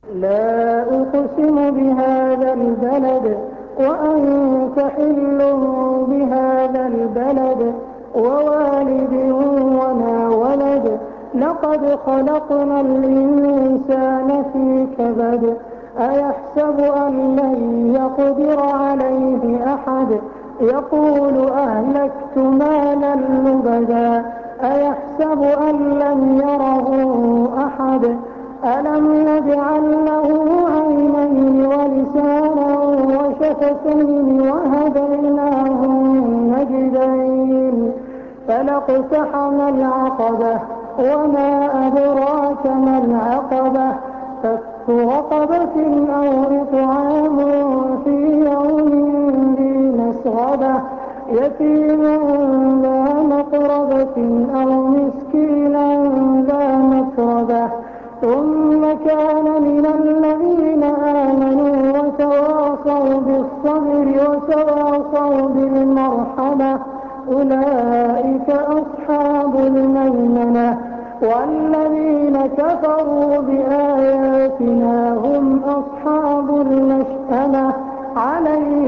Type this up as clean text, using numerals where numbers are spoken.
لا أقسم بهذا البلد وأنت حل بهذا البلد ووالد وما ولد لقد خلقنا الإنسان في كبد أيحسب أن لن يقدر عليه أحد يقول أهلكت مالا لبدا أيحسب أن لم يره أحد ألم نجعل له عينين ولسانا وشفتين وهديناه النجدين فلاقتحم العقبة وما أدراك ما العقبة فك رقبة أو إطعام في يوم ذي مسغبة يتيما ذا مقربة أو مسكينا ذا متربة ثم كان من الذين آمنوا وتواصوا بالصبر وتواصوا بالمرحمة أولئك أصحاب الميمنة والذين كفروا بآياتنا هم أصحاب المشأمة عليهم